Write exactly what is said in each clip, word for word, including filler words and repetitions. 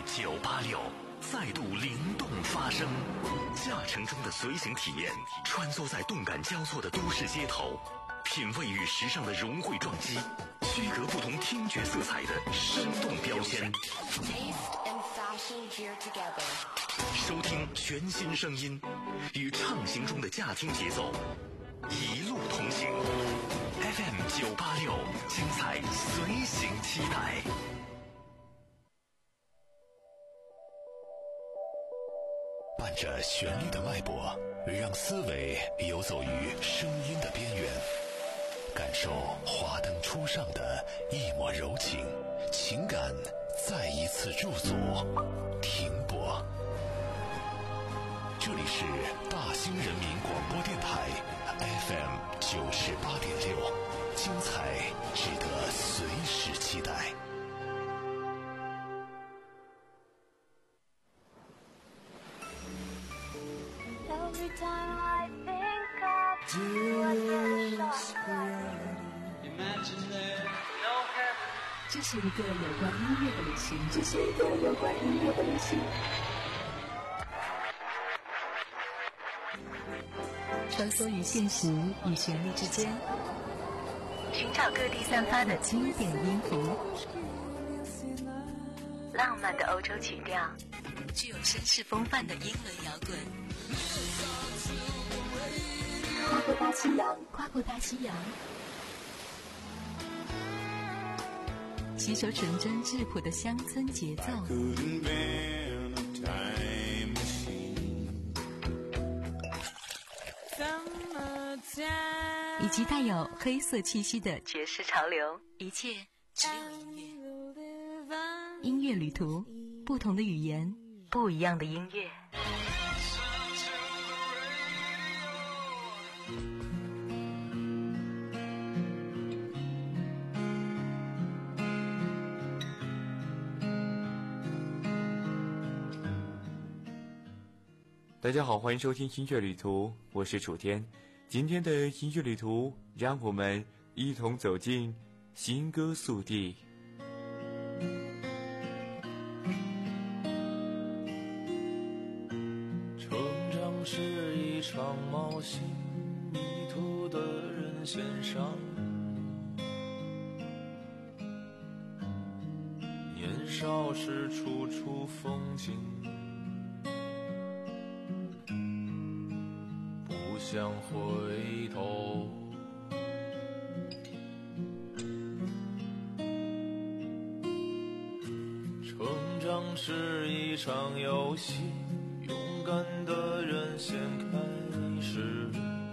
九八六再度灵动发声，驾乘中的随行体验，穿梭在动感交错的都市街头，品味与时尚的融汇撞击，区隔不同听觉色彩的生动标签。收听全新声音，与畅行中的驾听节奏，一路同行。F M 九八六，精彩随行期待。伴着旋律的脉搏，让思维游走于声音的边缘，感受华灯初上的一抹柔情，情感再一次入组，停泊。这里是大兴人民广播电台 F M 九十八点六，精彩值得随时期待。 Every time I think of you, I get a shock. Imagine there no heaven. 这是一个有关音乐的旅行，这是一个有关音乐的旅行。穿梭于现实与旋律之间，寻找各地散发的经典音符，浪漫的欧洲曲调，具有绅士风范的英伦摇滚。跨过大西洋，跨过大西洋，吸收纯真质朴的乡村节奏，以及带有黑色气息的爵士潮流，一切只有音乐。音乐旅途，不同的语言，不一样的音乐。 大家好，欢迎收听音乐旅途，我是楚天。今天的音乐旅途，让我们一同走进新歌速递。 成长是一场冒险，迷途的人先上路。年少时处处风景，不想回头。成长是一场游戏，勇敢的人先开始，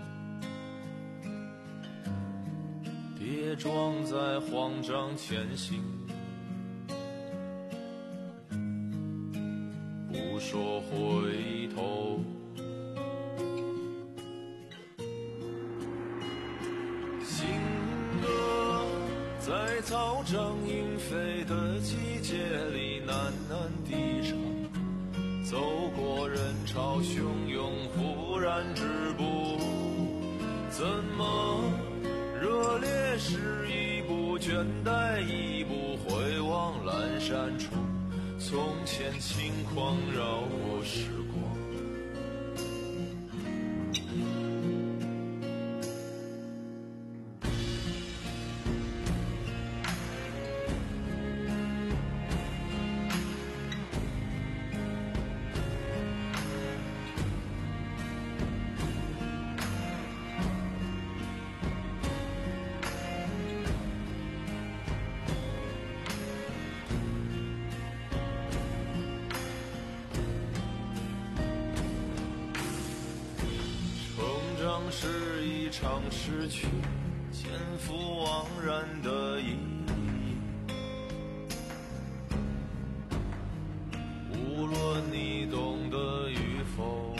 跌撞在慌张前行，不说回头。在草长莺飞的季节里喃喃低唱，走过人潮汹涌，忽然止步。怎么热烈是一步，倦怠一步，回望阑珊处，从前轻狂绕过时光。是一场失去，前赴惘然的意义。无论你懂得与否，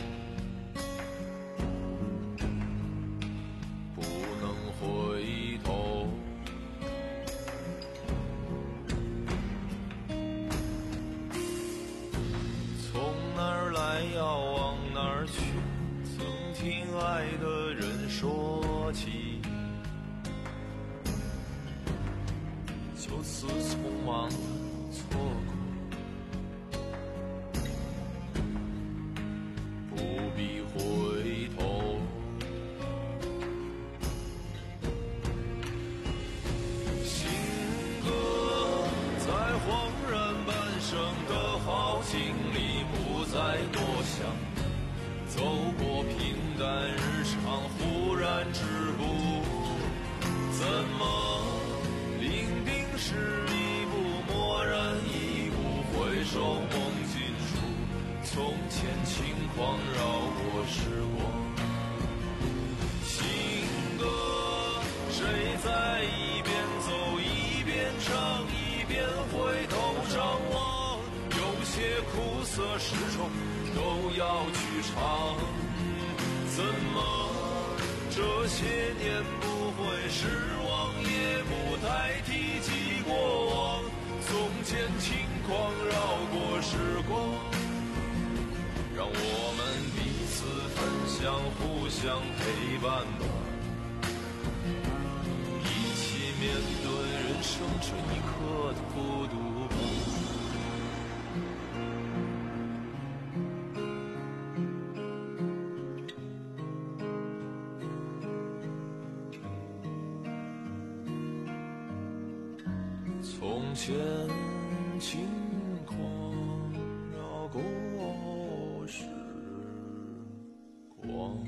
不能回头。从哪儿来要往哪儿去，听爱的人说起，就此匆忙错过。 恍然半生的好经历，不再多想。走过平淡日常，忽然止步，怎么伶仃是一步，蓦然一步，回首梦尽处，从前轻狂绕过时光。情歌谁在一边走一边唱，一边回头张望，有些苦涩始终都要去尝。怎么这些年不会失望，也不太提及过往，从前轻狂绕过时光，让我们彼此分享，互相陪伴吧，一起面对人生这一刻的孤独吧。从前轻狂绕过时光。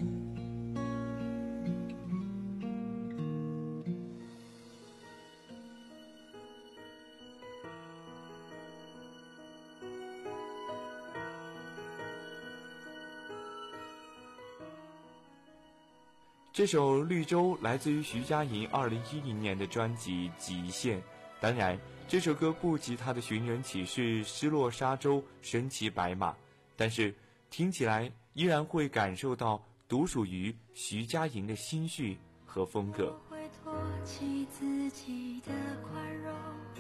这首《绿洲》来自于徐佳莹二零一零年的专辑《极限》。当然，这首歌不及他的寻人启事《失落沙洲》身骑白马，但是听起来依然会感受到独属于徐佳莹的心绪和风格。 我会唾弃自己的宽容，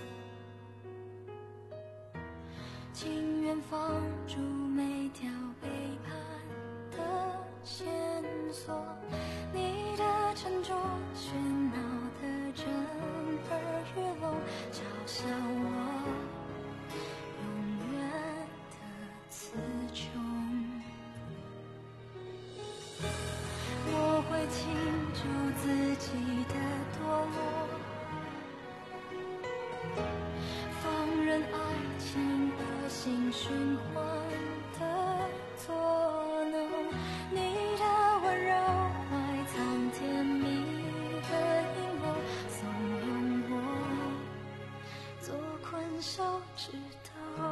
情愿放逐每条背叛的线索，你的沉着喧闹的震耳欲聋，嘲笑我永远的词穷。我会倾注自己的堕落，放任爱情恶性循环的作弄，你的温柔埋藏甜蜜的阴谋，怂恿我做困手指头。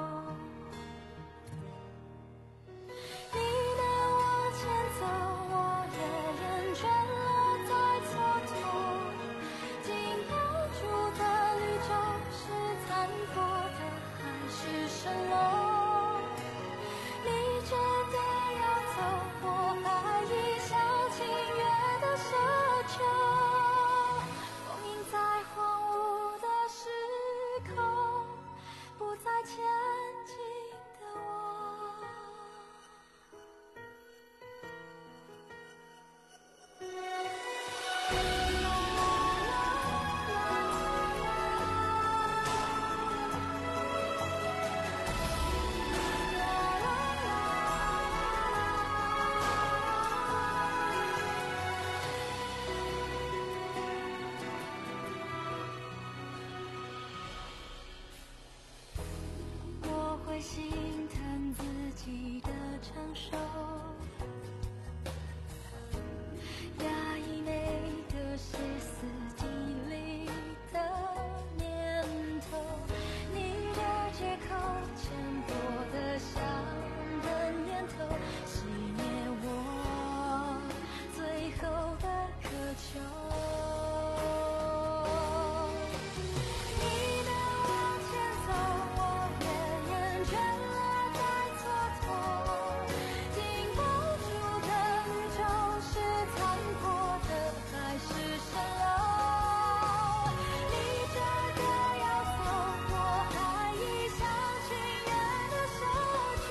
你能往前走，我也厌倦了再蹉跎，紧抱住的绿洲是残破的还是蜃楼？你真的要走，我还一厢情愿的奢求，封印在荒芜的时空，不再前进的我。我会心疼自己的承受，压抑美的歇斯底里的念头，你的借口浅薄的像人烟头，熄灭我最后的渴求。你能往前走，我也厌倦了再蹉跎，紧抱住的绿洲是残破的还是蜃楼？你真的要走，我还一厢情愿的奢求，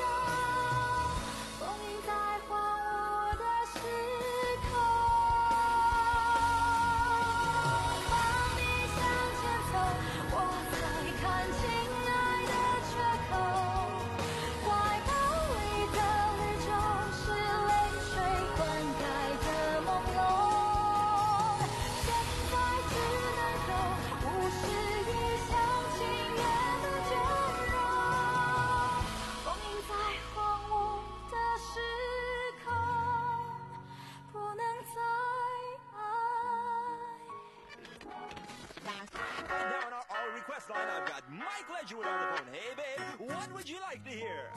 on the phone. Hey, babe, what would you like to hear?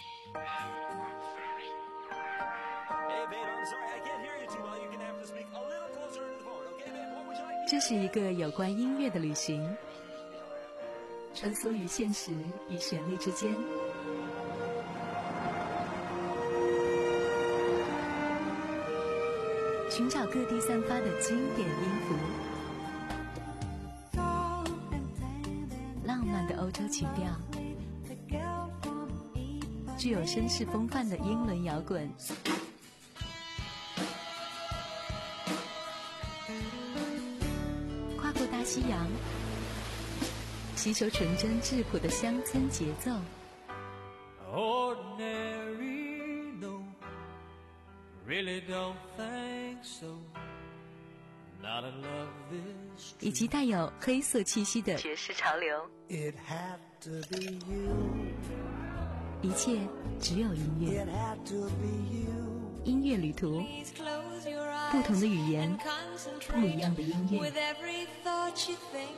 Hey, babe, I'm sorry, I can't hear you too well. You're gonna have to speak a little closer to the phone. Okay, babe, what would you like to hear? 这是一个有关音乐的旅行，穿梭于现实与旋律之间。寻找各地散发的经典音符，浪漫的欧洲情调，具有绅士风范的英伦摇滚，跨过大西洋，吸收纯真质朴的乡村节奏。 Ordinary, no, really don't think so. Not in love this 以及带有黑色气息的爵士潮流。 It had to be you. 一切只有音乐。 It had to be you. 音乐旅途，不同的语言，不一样的音乐。 With every thought you think.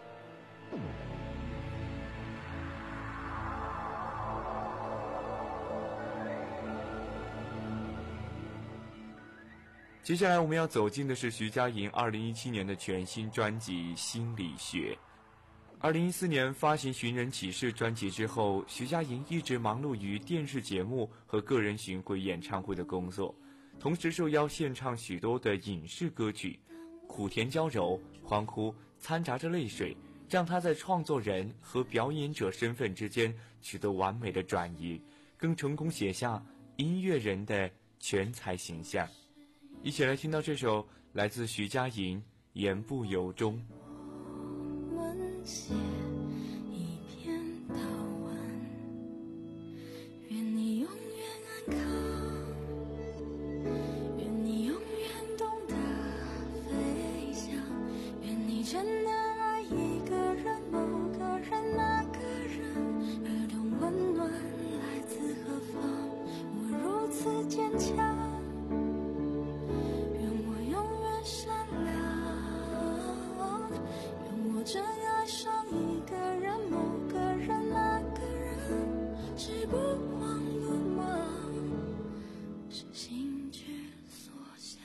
接下来我们要走进的是徐佳莹二零一七年的全新专辑《心理学》。二零一四年发行《寻人启事》专辑之后，徐佳莹一直忙碌于电视节目和个人巡回演唱会的工作，同时受邀献唱许多的影视歌曲，苦甜娇柔，欢呼掺杂着泪水，让她在创作人和表演者身份之间取得完美的转移，更成功写下音乐人的全才形象。一起来听到这首来自徐佳莹《言不由衷》。 我们写一篇祷文，愿你永远安康，愿你永远懂得飞翔，愿你真的爱一个人，某个人，那个人，而懂温暖来自何方。我如此坚强，善良，愿我真爱上一个人，某个人，那个人，是不慌不忙，是心之所向。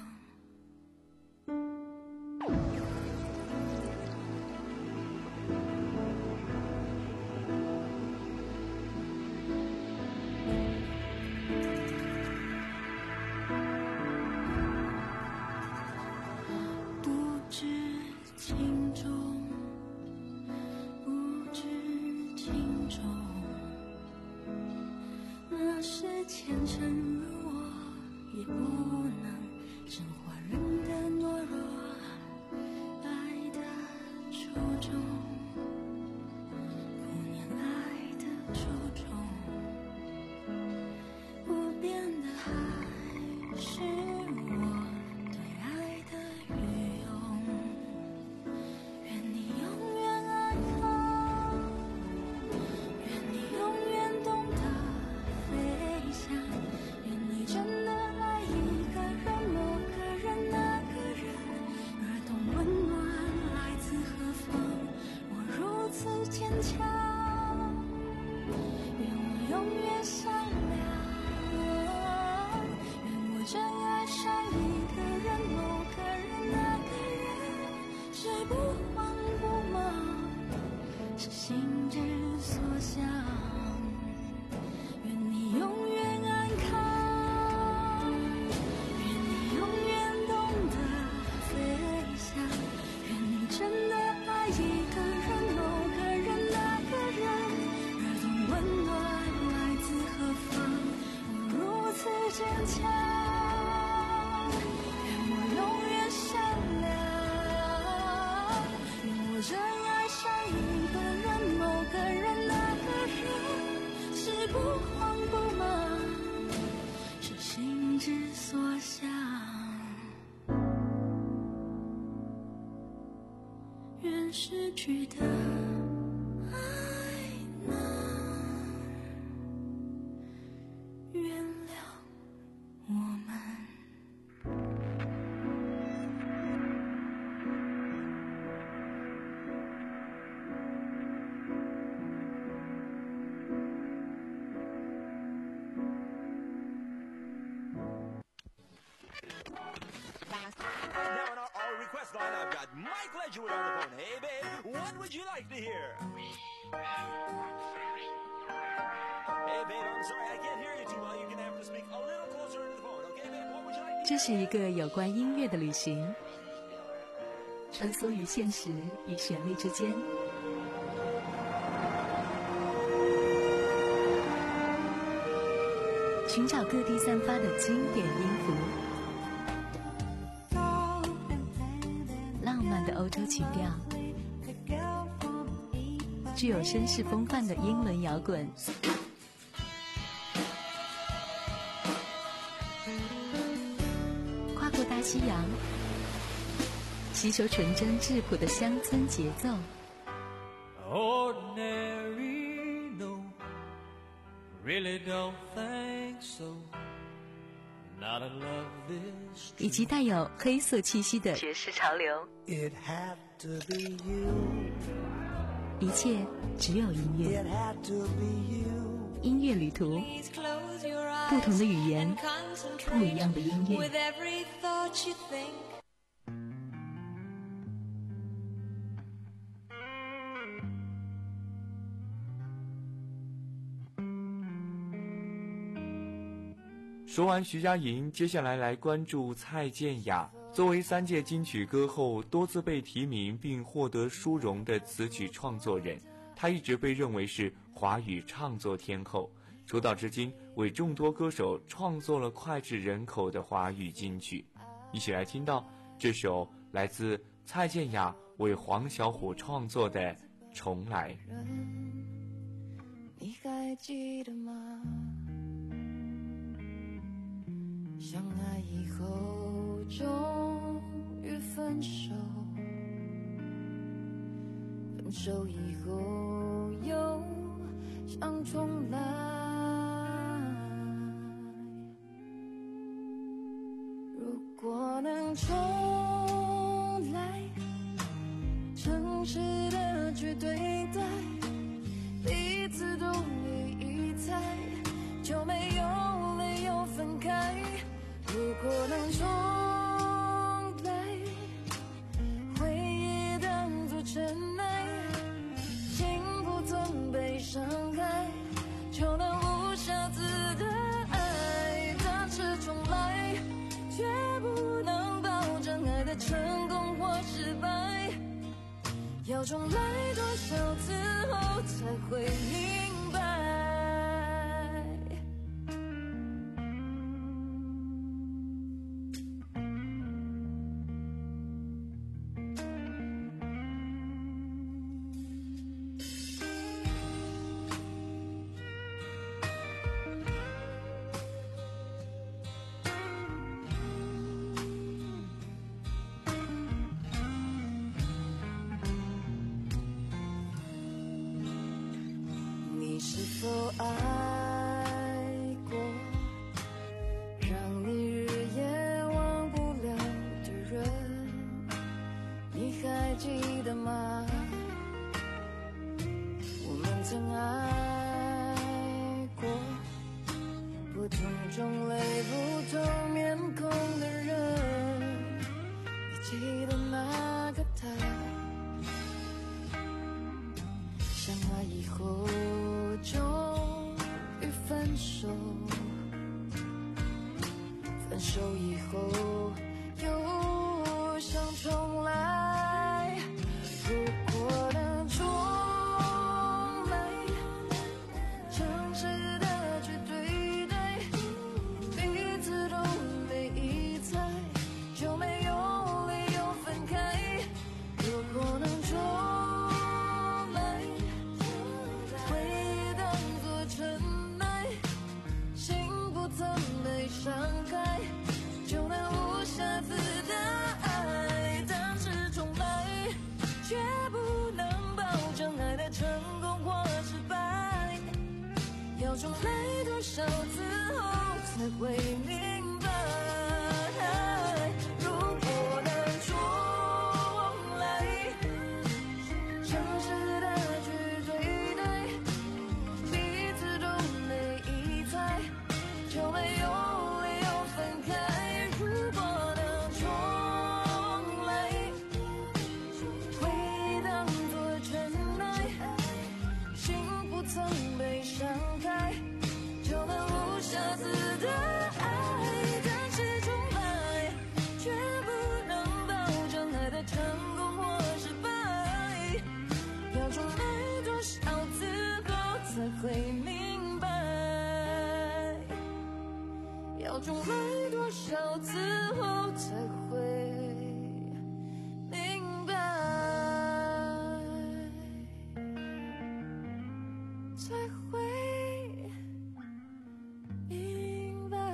虔诚如我，也不能升华人的懦弱，爱的初衷，不念爱的初衷，不变的还是我对爱的愚用。愿你永远安康，愿你永远懂得飞翔，愿你真的爱一个人，某个人，那个人，而懂温暖来自何方。我如此坚强，愿我永远善良，愿我真爱上一个人，某个人，那个人，是不慌不忙，是心之所向。愿你永远安康，愿你永远懂得飞翔，愿你真的爱一个人，某个人，那个人，而懂温暖来自何方。我如此坚强，愿我永远善良，愿我真爱上一个人，某个人，那个人，是不慌不忙，是心之所向。愿失去的爱能原谅我们。 next line I've got Mike Ledgerwood on the phone. Hey, babe, what would you like to hear? Hey, babe, I'm sorry, I can't hear you too well. You're gonna have to speak a little closer to the phone, okay, babe? What would you like to hear? 这是一个有关音乐的旅行，穿梭于现实与旋律之间。寻找各地散发的经典音符，浪漫的欧洲曲调，具有绅士风范的英伦摇滚，跨过大西洋，吸收纯真质朴的乡村节奏。 Ordinary, no, really don't think so. Not a love this 以及带有黑色气息的爵士潮流， It had to be you. 一切只有音乐。 It had to be you. 音乐旅途，不同的语言，不一样的音乐。 With every thought you think. 说完徐佳莹，接下来来关注蔡健雅。作为三届金曲歌后，多次被提名并获得殊荣的词曲创作人，她一直被认为是华语唱作天后。出道至今，为众多歌手创作了脍炙人口的华语金曲。一起来听到这首来自蔡健雅为黄小琥创作的《重来》。 你还记得吗？相爱以后终于分手，分手以后又想重来。如果能重来，诚实的去对待，彼此都没疑猜，就没有理由分开。如果能重来，回忆当作尘埃，心不曾被伤害，就能无瑕疵的爱。但是重来，却不能保证爱的成功或失败，要重来多少次后才会明白。是否爱过让你日夜忘不了的人？你还记得吗？我们曾爱过不同种类不同面孔的人，你记得那个他？相爱以后终于分手，分手以后又想重来。如果能重来，诚实的去对待，彼此都没疑猜，就没有理由分开。如果能重伤害，就能无瑕疵的爱。但是重来，却不能保证爱的成功或失败，要重来多少次后才会明白。如果能重来，诚实的去对待，彼此都没疑猜，就没有曾被伤害，就算无瑕疵的爱，但是重来，却不能保证爱的成功或失败。要重来多少次后才会明白？要重来多少次后才会明白？才会明白。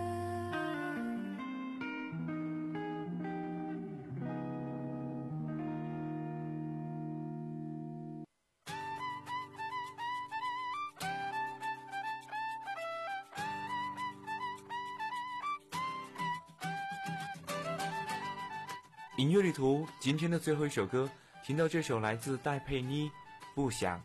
音乐旅途今天的最后一首歌，听到这首来自戴佩妮，不想。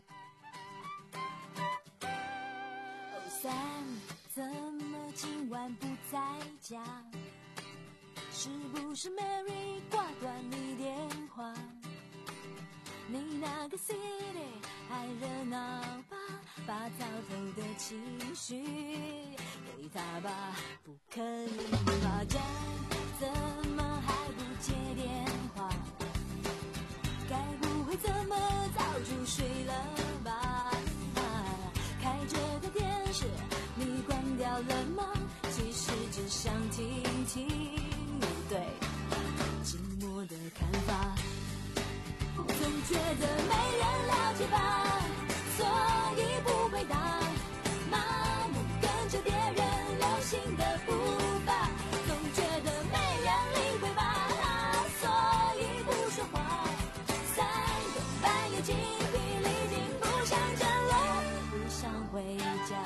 哦三，怎么今晚不在家？是不是 Mary 挂断你电话？你那个 city 还热闹吧？把早头的情绪给他吧，不可以发展，怎么还不接电话？该不会这么早就睡了吧？开着的电视你关掉了吗？其实只想听听你对寂寞的看法。总觉得没人了解吧，所以不回答，盲目跟着别人流行的步伐。总觉得没人理会吧，所以不说话。三更半夜精疲力尽，不想站了，不想回家。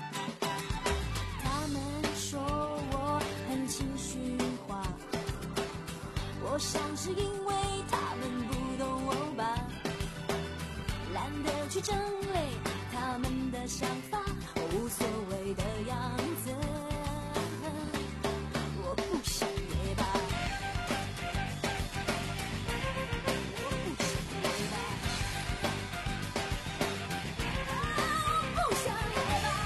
他们说我很情绪化，我想是因为他们不懂我吧，懒得去整理他们的想法，我无所谓的样子，我不想也罢，我不想也罢，我不想也罢。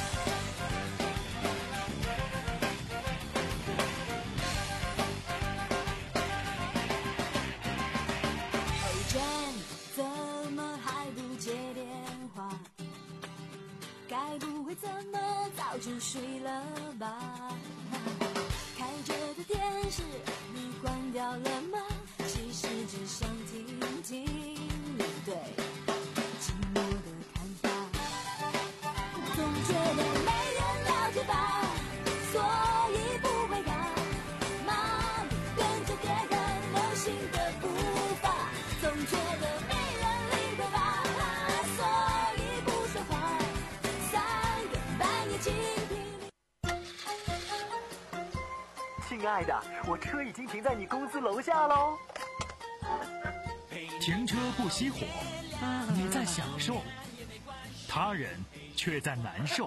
怎么还不接电话？该不会这么早就睡了吧？开着的电视你关掉了吗？其实只想听听你对寂寞的看法。总觉得没人了解吧，所以不回答，盲目跟着别人流行的步伐。总觉得没人理会吧，所以不说话。三更半夜精疲力。 亲爱的，我车已经停在你公司楼下喽。 停车不熄火，你在享受，他人却在难受。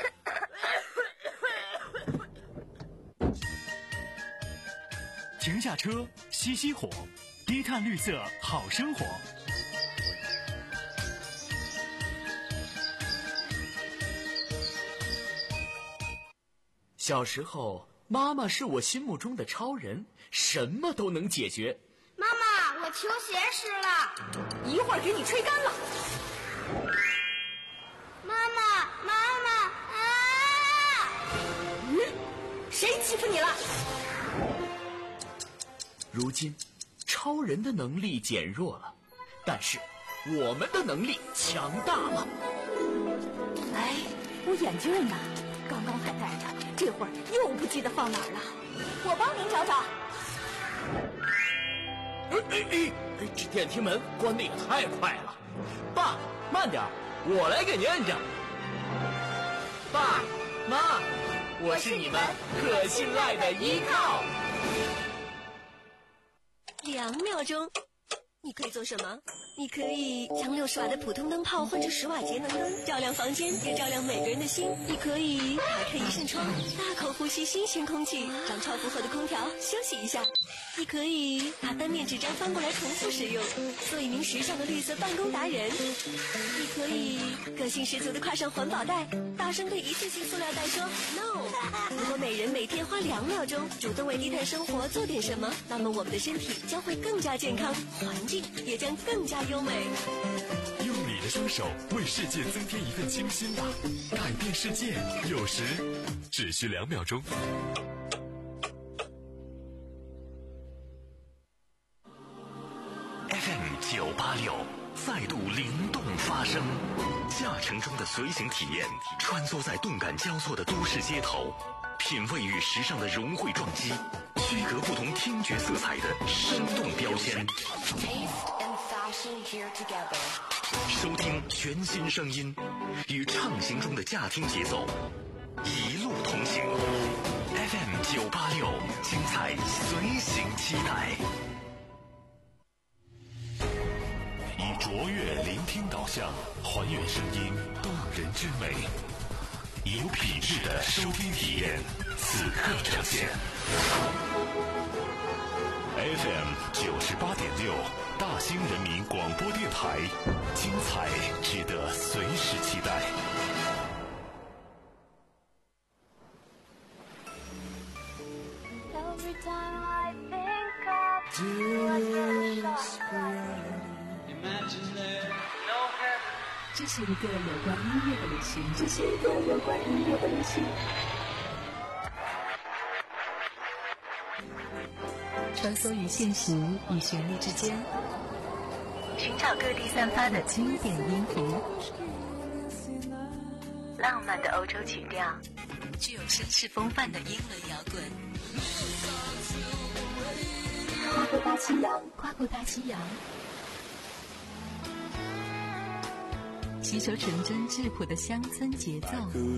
停下车，熄熄火，低碳绿色好生活。 小时候，妈妈是我心目中的超人，什么都能解决。 妈妈，我球鞋湿了， 一会儿给你吹干了。 妈妈，妈妈啊！ 嗯，谁欺负你了？ 如今，超人的能力减弱了，但是我们的能力强大了。 哎，我眼镜呢？刚刚还戴着，这会儿又不记得放哪儿了。我帮您找找。 哎哎哎！这电梯门关得也太快了。爸，慢点，我来给您摁着。爸妈，我是你们可信赖的依靠。 两秒钟，你可以做什么？ 你可以将六十瓦的普通灯泡换成十瓦节能灯，照亮房间，也照亮每个人的心。你可以打开一扇窗，大口呼吸新鲜空气，让超负荷的空调休息一下。你可以把单面纸张翻过来重复使用，做一名时尚的绿色办公达人。你可以个性十足的挎上环保袋，大声对一次性塑料袋说 no。 如果每人每天花两秒钟主动为低碳生活做点什么，那么我们的身体将会更加健康，环境也将更加优美。 用你的双手为世界增添一份清新吧，改变世界有时只需两秒钟。F M 九八六再度灵动发声，驾乘中的随行体验，穿梭在动感交错的都市街头，品味与时尚的融汇撞击，区隔不同听觉色彩的生动标签。收听全新声音，与畅行中的驾听节奏，一路同行。F M 九八六，精彩随行期待。以卓越聆听导向，还原声音动人之美，有品质的收听体验，此刻呈现。F M 九十八点六，大兴人民广播电台，精彩值得随时期待。 这是一个有关音乐的旅行，这是一个有关音乐的旅行。穿梭于现实与旋律之间，寻找各地散发的经典音符，浪漫的欧洲曲调，具有绅士风范的英伦摇滚。跨过大西洋，跨过大西洋，吸收纯真质朴的乡村节奏，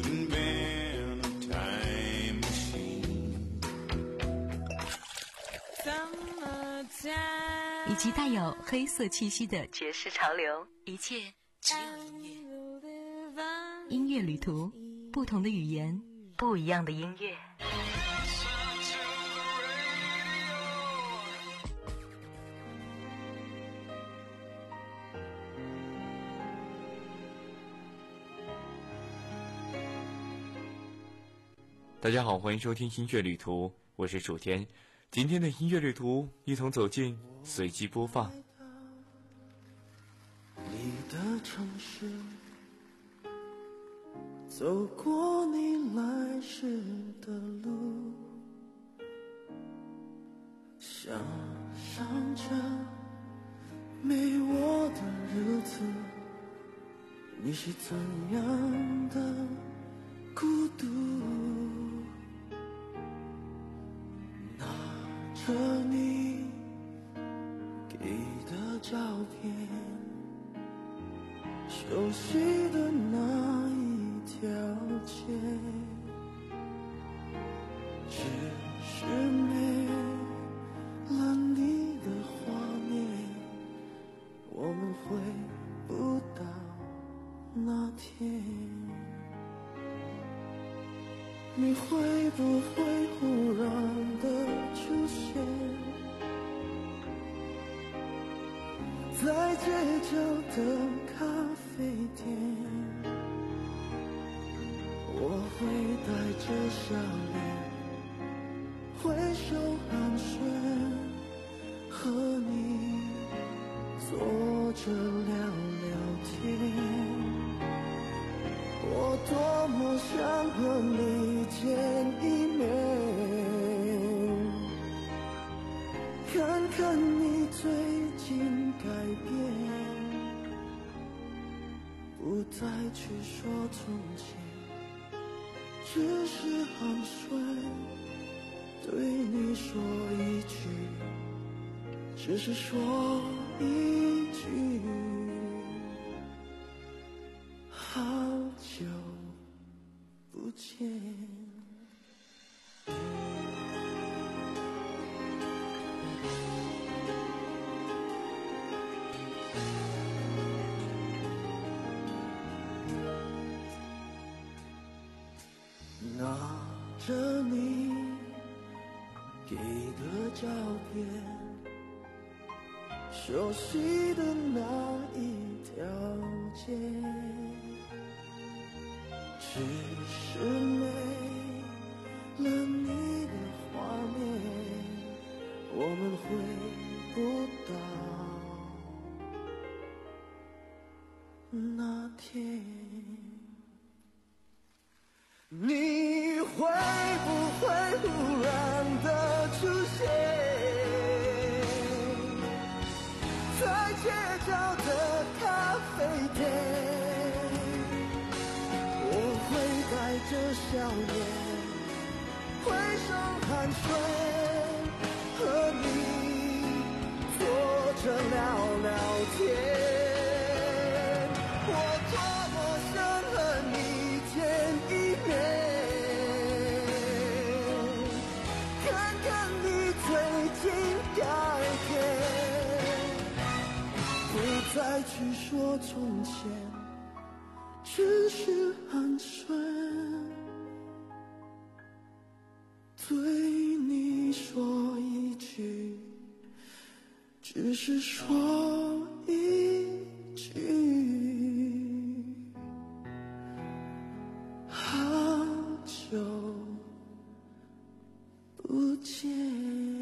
以及带有黑色气息的爵士潮流，一切只有音乐。音乐旅途，不同的语言，不一样的音乐。 大家好，欢迎收听音乐旅途，我是楚天。今天的音乐旅途，一同走进随机播放。 你的城市，走过你来时的路，想象着没我的日子，你是怎样的孤独。着你给的照片，熟悉的那一条街，只是没了你的画面，我们回不到那天。你会不会忽然的出现在街角的咖啡店？我会带着笑脸挥手寒暄，和你坐着聊聊天。我多么想和你见一面，看看你最近改变，不再去说从前，只是寒暄，对你说一句，只是说一句，好久不见。 拿着你给的照片，熟悉的那一条街，只是没了你的画面，我们回不到那天。你会不会忽然的出现在街角的咖啡店？我会带着笑脸，挥手寒暄，和你坐着聊聊天。我多么想和你见一面，看看你最近改变，不再去说从前，只是寒暄，对你说一句，只是说一句，好久不见。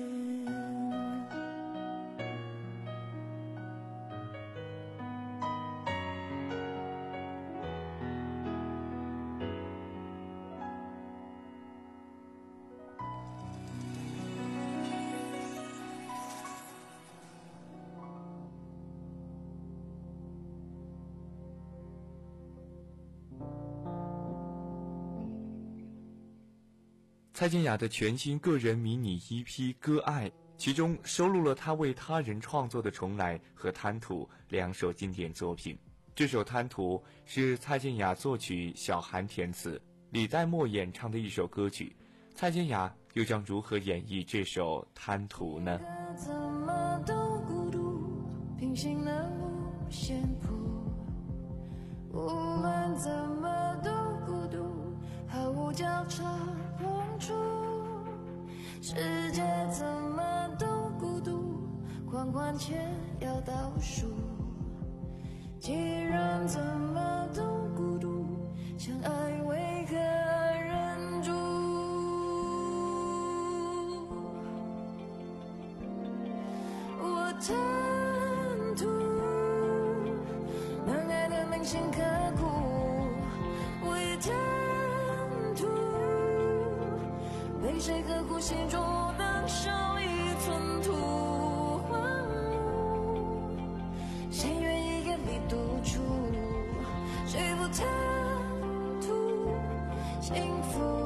蔡健雅的全新个人迷你 E P《歌爱》，其中收录了她为他人创作的《重来》和《贪图》两首经典作品。这首《贪图》是蔡健雅作曲，小韩填词，李代沫演唱的一首歌曲。蔡健雅又将如何演绎这首《贪图》呢？ 怎么都孤独，平行了无限谱，无论怎么都孤独，毫无交叉碰触，世界怎么都孤独，狂欢前要倒数，既然怎么都孤独，相爱为何忍住？我贪图能爱的铭心刻骨，我也贪图被谁呵护心中当少一寸土，谁愿意眼里独处，谁不贪图幸福？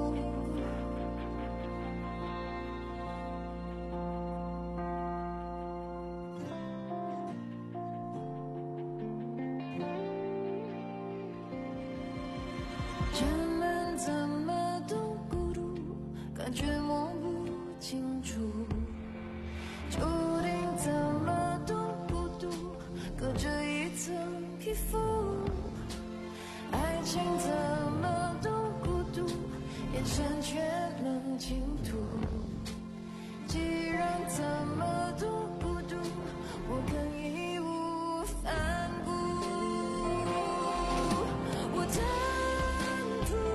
人们怎么都孤独，感觉摸不清楚，注定怎么都孤独，隔着一层皮肤，爱情怎么都孤独，眼神却能倾吐，既然怎么都孤独，我更义无反顾。我贪图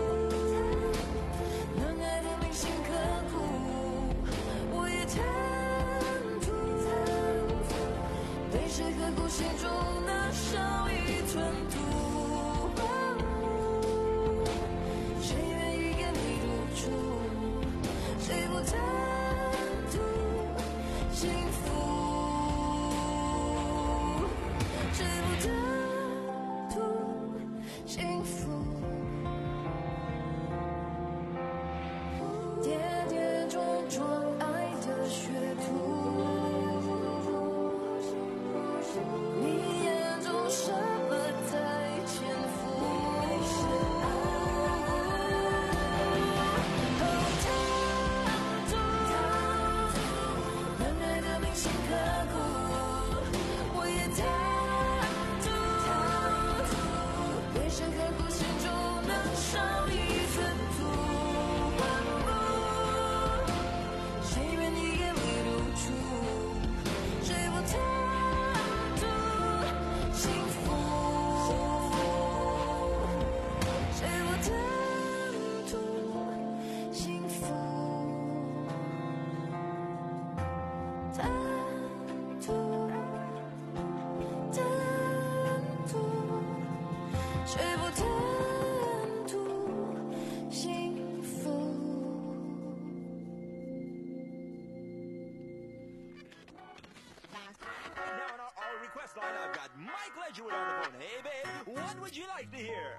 graduate on the phone. Hey, babe, what would you like to hear?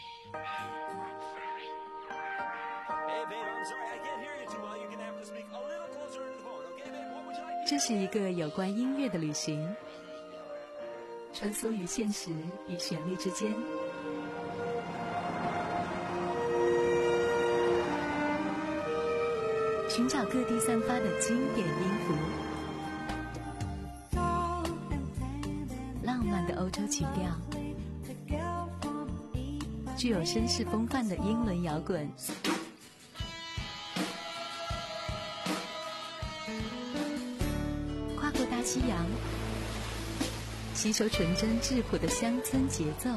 Hey, babe, I'm sorry, I can't hear you too well. You're gonna have to speak a little closer to the phone. Okay, babe, what would you like to hear? 这是一个有关音乐的旅行，穿梭于现实与旋律之间。寻找各地散发的经典音符，浪漫的欧洲曲调，具有绅士风范的英伦摇滚，跨过大西洋，吸收纯真质朴的乡村节奏。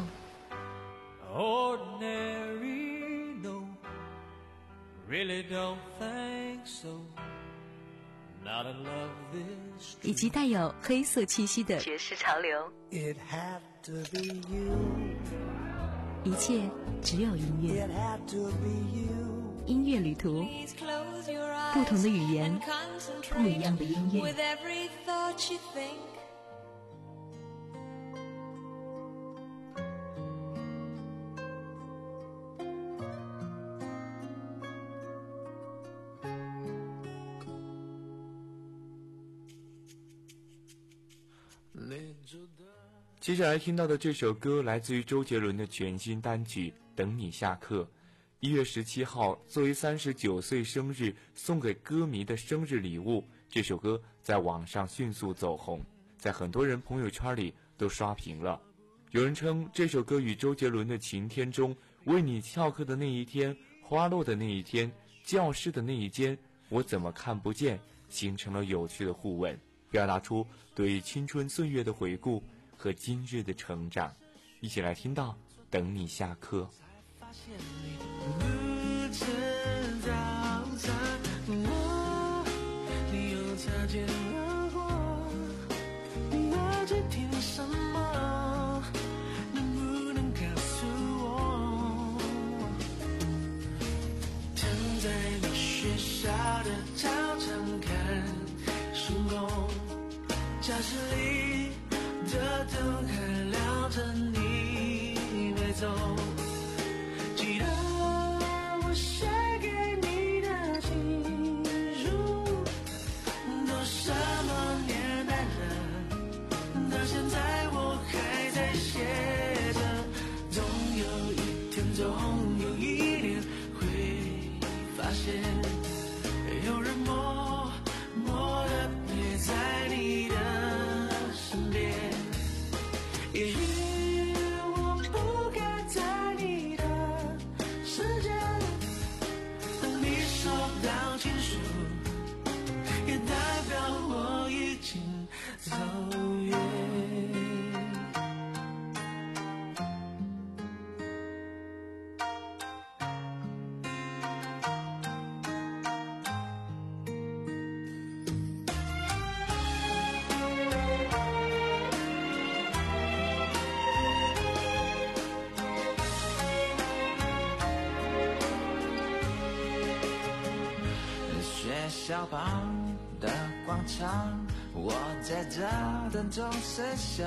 Ordinary, no, really don't think so. Not in love this. 以及带有黑色气息的爵士潮流。 It had to be you. 一切只有音乐。 It had to be you. 音乐旅途，不同的语言，不一样的音乐。 接下来听到的这首歌来自于周杰伦的全新单曲《等你下课》。一月十七号，作为三十九岁生日送给歌迷的生日礼物，这首歌在网上迅速走红，在很多人朋友圈里都刷屏了。有人称这首歌与周杰伦的《晴天》中为你翘课的那一天、花落的那一天、教室的那一间，我怎么看不见，形成了有趣的互文，表达出对青春岁月的回顾和今日的成长。一起来听到《等你下课》。 不知道在我，你又擦肩而过，你要去听什么？能不能告诉我？躺在你学校的操场看星空，教室里的灯还亮着，你没走。记得我写给你的情书，都什么年代了，到现在我还在写着。总有一天，总有一年会发现，有人默默地陪在你的身边。也许我不该在你的世界，当你收到情书，也代表我已经走远。小旁的广场，我在这等钟声响，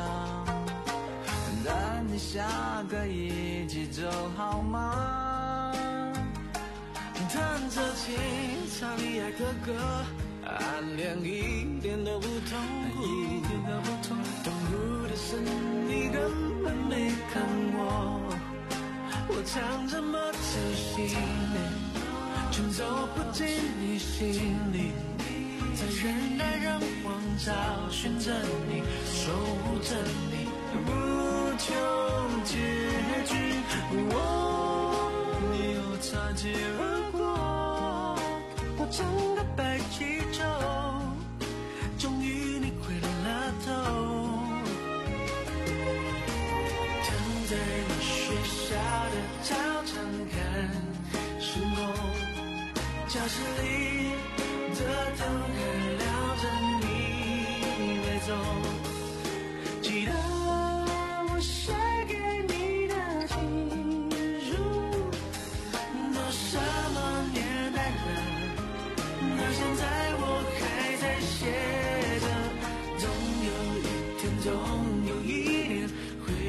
等你下课一起走好吗？弹着琴，唱你爱的歌，暗恋一点都不痛苦，一点都不痛。痛苦的是你根本没看我，我唱这么仔细，却走不进你心里，在人来人往找寻着你，守护着你，不求结局。哦，你又擦肩而过，我整个白气球，终于你回了头。躺在你学校的操场看星空，教室里的灯还亮着，你没走。记得我写给你的情书，都什么年代了，到现在我还在写着。总有一天，总有一年会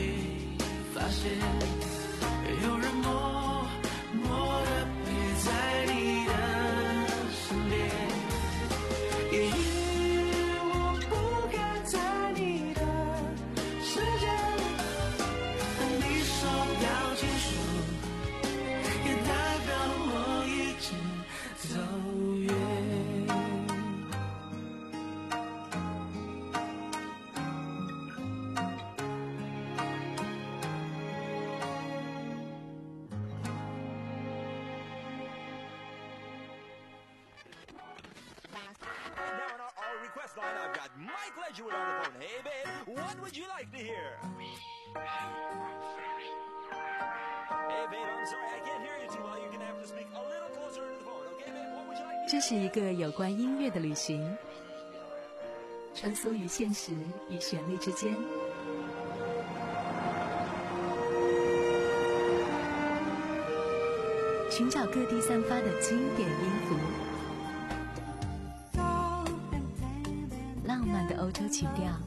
my pleasure with on the phone. Hey, babe, what would you like to hear? Hey, babe, I'm sorry, I can't hear you too well. You're gonna have to speak a little closer to the phone, okay, babe? What would you like to hear? 这是一个有关音乐的旅行，穿梭于现实与旋律之间。寻找各地散发的经典音符，浪漫的欧洲情调，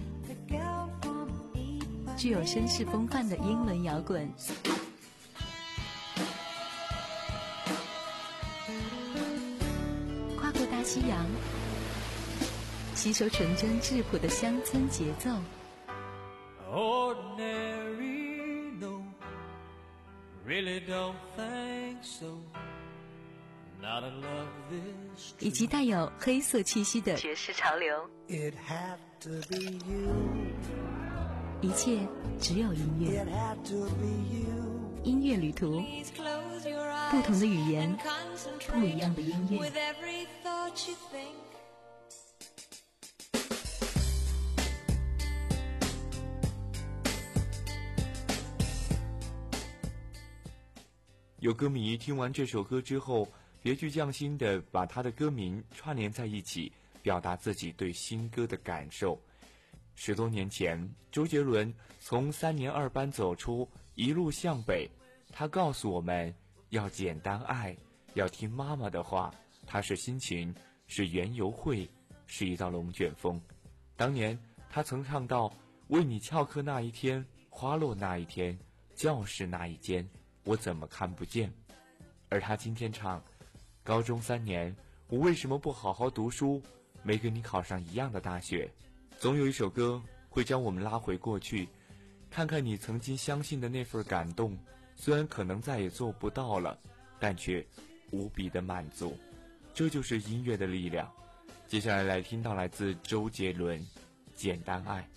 具有绅士风范的英伦摇滚，跨过大西洋，吸收纯真质朴的乡村节奏。 Ordinary, no, really don't think so. Not in love this. 以及带有黑色气息的爵士潮流。 It had to be you. 一切只有音乐。 It had to be you. 音乐旅途，不同的语言，不一样的音乐。 有歌迷听完这首歌之后，别具匠心地把他的歌名串联在一起，表达自己对新歌的感受。十多年前，周杰伦从三年二班走出，一路向北，他告诉我们要简单爱，要听妈妈的话。他是心情，是园游会，是一道龙卷风。当年他曾唱到：为你翘课那一天，花落那一天，教室那一间，我怎么看不见？而他今天唱：高中三年，我为什么不好好读书？没跟你考上一样的大学。总有一首歌会将我们拉回过去，看看你曾经相信的那份感动，虽然可能再也做不到了，但却无比的满足。这就是音乐的力量。接下来来听到来自周杰伦《简单爱》。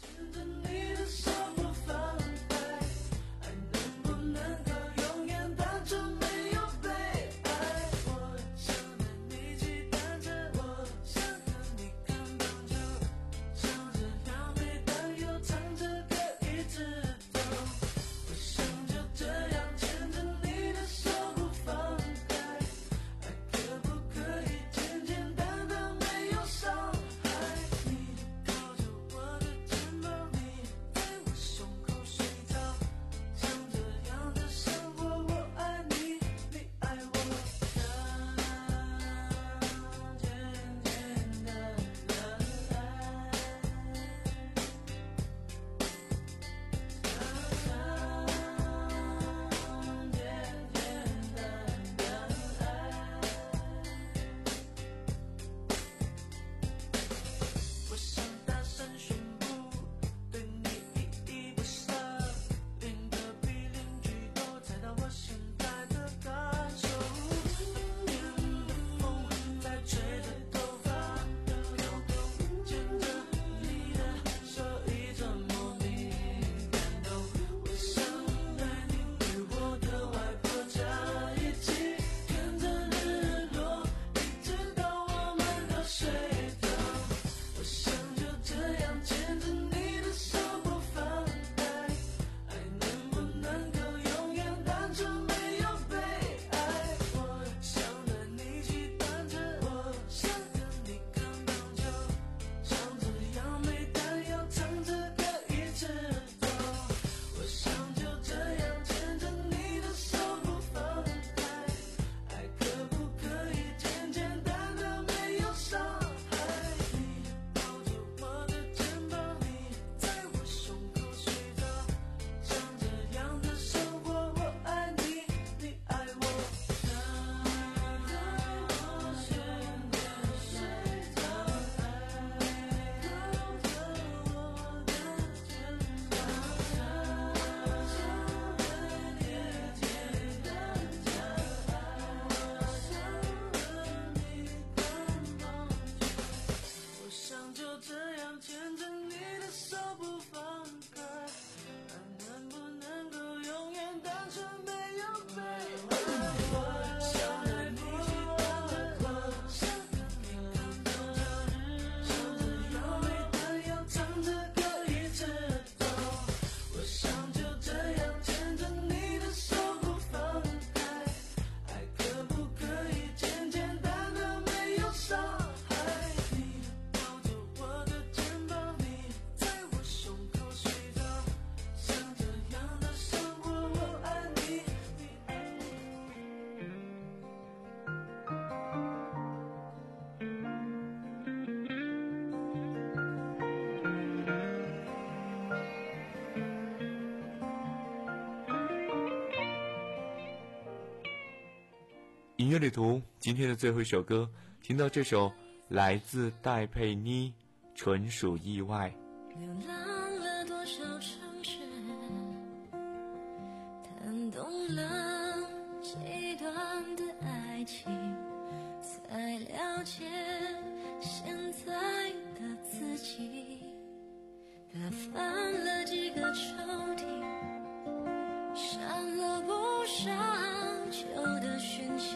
音乐旅途今天的最后一首歌，听到这首来自戴佩妮，纯属意外。 流浪了多少城市，弹动了几段的爱情，才了解现在的自己。打翻了几个抽屉，删了不少旧的讯息，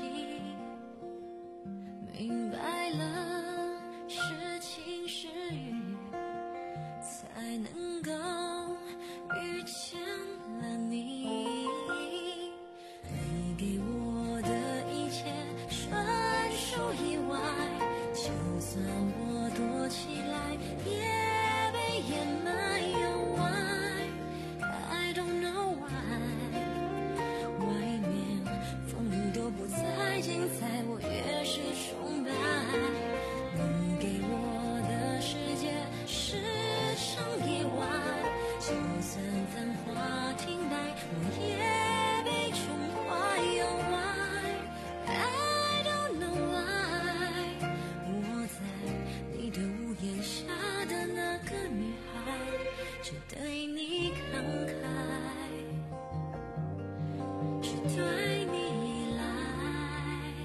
明白了是晴是雨，才能够遇见了你。你给我的一切纯属意外，就算我躲起来也被掩埋。又 why I don't know why， 外面风雨都不再精彩，我越是崇拜。你给我的世界是场意外，就算繁华停摆，我也被宠坏。又 why I don't know why， 我在你的屋檐下的那个女孩，只对你慷慨，只对你依赖，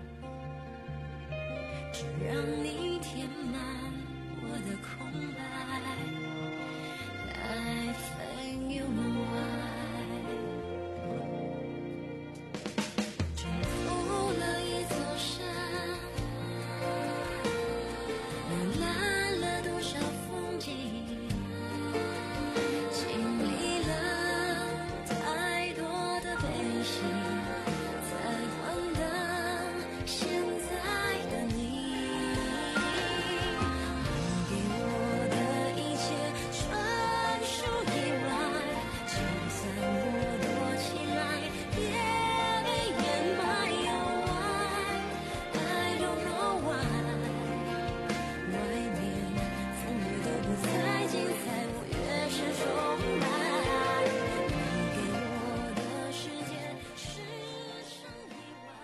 只让你填满我的空白。Life you know why， 征服了一座山，浏览了多少风景，经历了太多的悲喜，才换得现在的你。你给我的一切纯属意外，就算我躲起来也被掩埋。又 why I don't know why， 外面风雨都不再精彩，我越是崇拜。你给我的世界是场意外。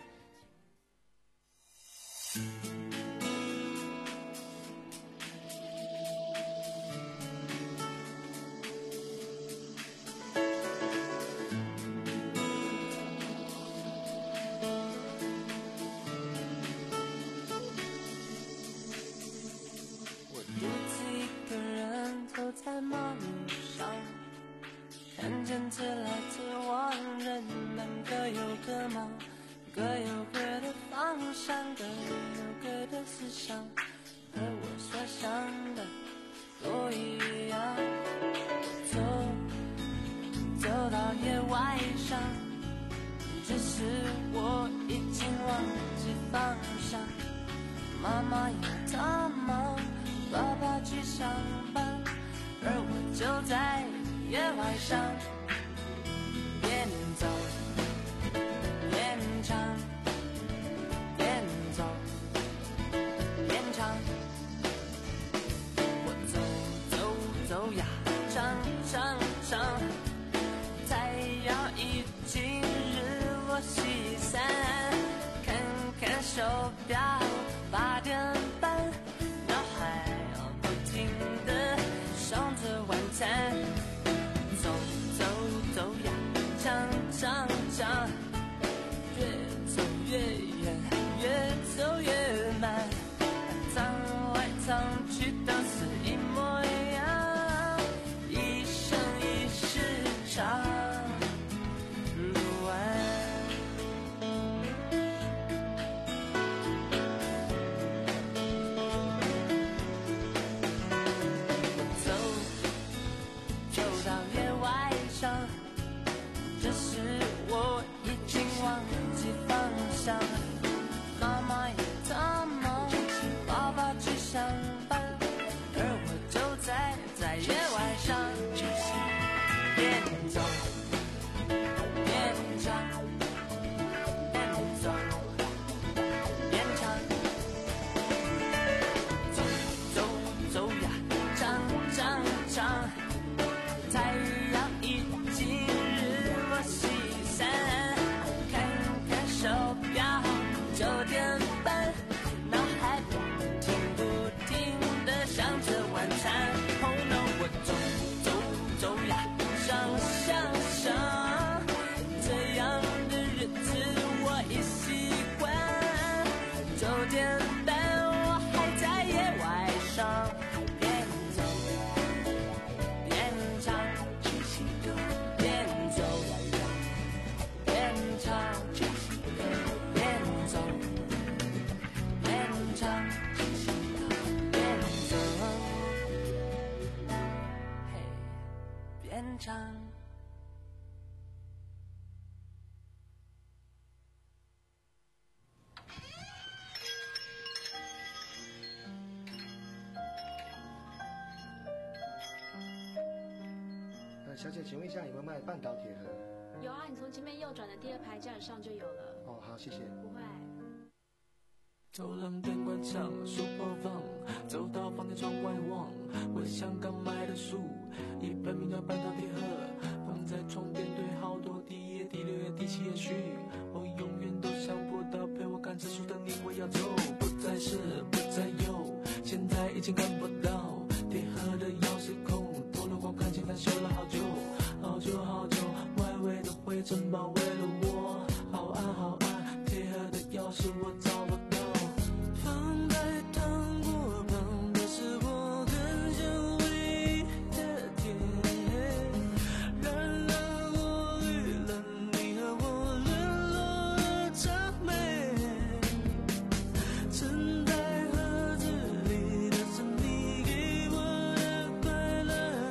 我独自一个人走在马路上，看见自来自往，人们各有各忙，各有各的方向，各有各的思想，和我所想的都一样。走，走到野外上，只是我已经忘记方向。妈妈有她忙，爸爸去上班，而我就在野外上，边走边唱，边走边唱。我走走走呀，唱唱唱，太阳已经日落西山，看看手表八点半，脑海不停地想着晚餐。走走走呀，唱唱唱，越走越远，越走越慢，藏来藏去都是一模一样，一生一世唱不完。只是我已经忘记方向。 小姐，请问一下有没有卖半岛铁盒？ 有啊，你从前面右转的第二排架子上就有了。 哦，好，谢谢。 不会。 走廊灯关上，书包放，走到房间窗外望，我想刚买的书，一本名叫《半岛铁盒》，放在床边堆好多第一页、第六页、第七页序，我永远都想不到陪我看这书的你会要走，不再是，不再有，现在已经看不到铁盒的钥匙孔，透了光看见它修了好久，好久好久，外围的灰尘包围了我，好暗好暗，铁盒的钥匙我找不到。放在糖果旁的是我很想回忆的甜，染了过滤了你和我沦落的长美，沉在盒子里的是你给我的快乐，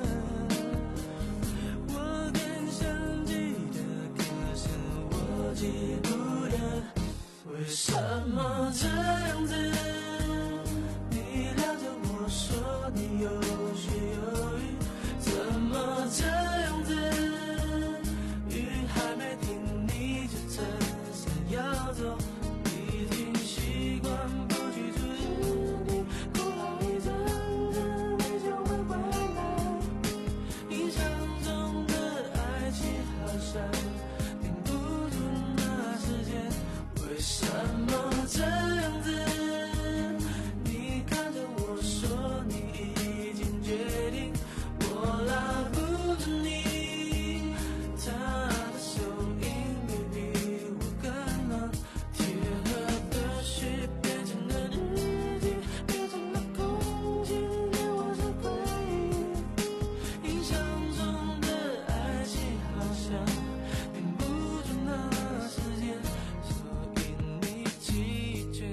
我更想记得，可是我记不得为什么这样子。你聊着我说你有血有雨，怎么这样子？雨还没停你就真想要走，已经习惯不去注意你，过了一阵子你就会回来。印象中的爱情好像停不住那时间，为什么这样子？你看着我说你已经决定，我拉不住你，他的手应该比我更难，铁盒的血变成了日记，变成了空气，给我是回忆。印象中的爱情好像停不住那时间，所以你拒绝。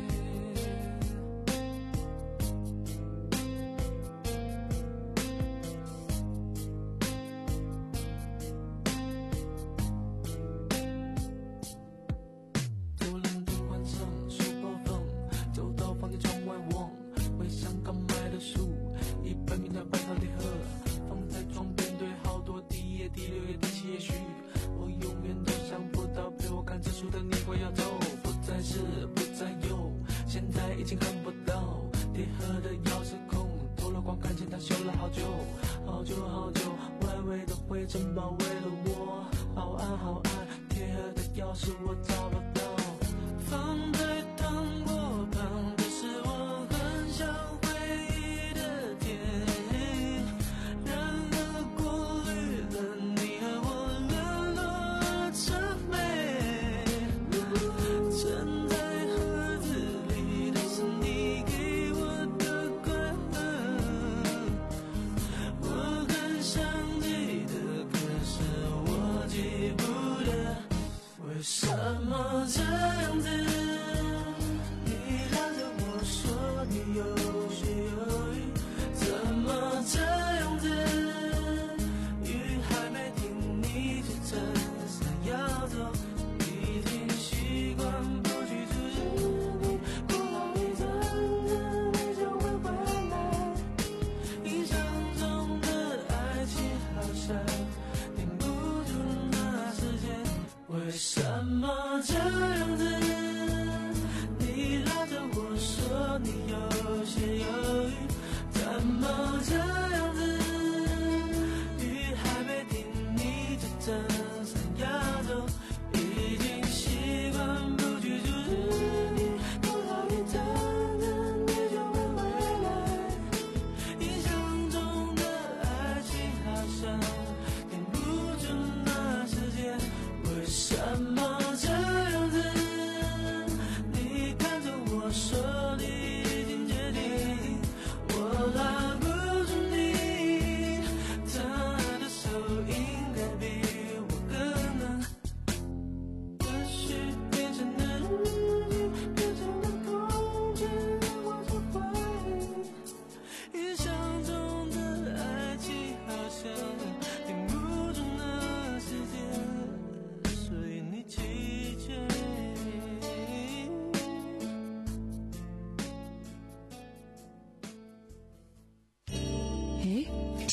走廊灯关上，书包放，走到房间窗外望，回想刚买的书，一本名叫《半岛铁盒》，放在床边堆好多第一页、第六页、第七页序，我永远都想不到陪我看这书的你会要走，不再是，不再有，现在已经看不到铁盒的钥匙孔，透了光看见它修了好久，好久好久，外围的灰尘包围了我，好暗好暗，铁盒的钥匙我找不到。放在糖果旁的是我很想回忆的甜，然而过滤了你和我沦落的长美，沉在盒子里的是你给我的快乐，我很想记得，可是我记不得为什么这样子。你拉着我说你有血有雨，怎么这样子？雨还没停你就真想要走，已经习惯不去注视你，过了一阵子你就会回来。印象中的爱情好像停不住那时间，为什么这样子？你拉着我说你有血有雨，怎么这样子？雨还没停你就真想要走，已经习惯不去注视你，过了一阵子你就会回来。印象中的爱情好像停不住那时间，为什么这样子？你看着我说你已经决定，我拉不住你，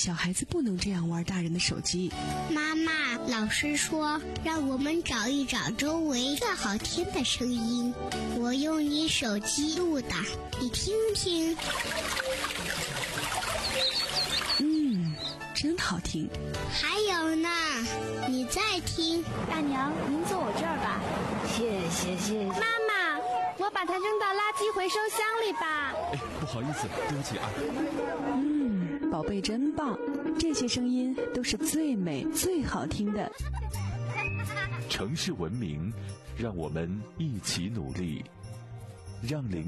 小孩子不能这样玩大人的手机。 妈妈，老师说让我们找一找周围最好听的声音，我用你手机录的，你听听。 嗯，真好听。 还有呢，你再听。 大娘，您坐我这儿吧。 谢谢谢谢。 妈妈，我把它扔到垃圾回收箱里吧。 哎，不好意思，对不起啊。 嗯，宝贝真棒，这些声音都是最美最好听的。 城市文明，让我们一起努力，让邻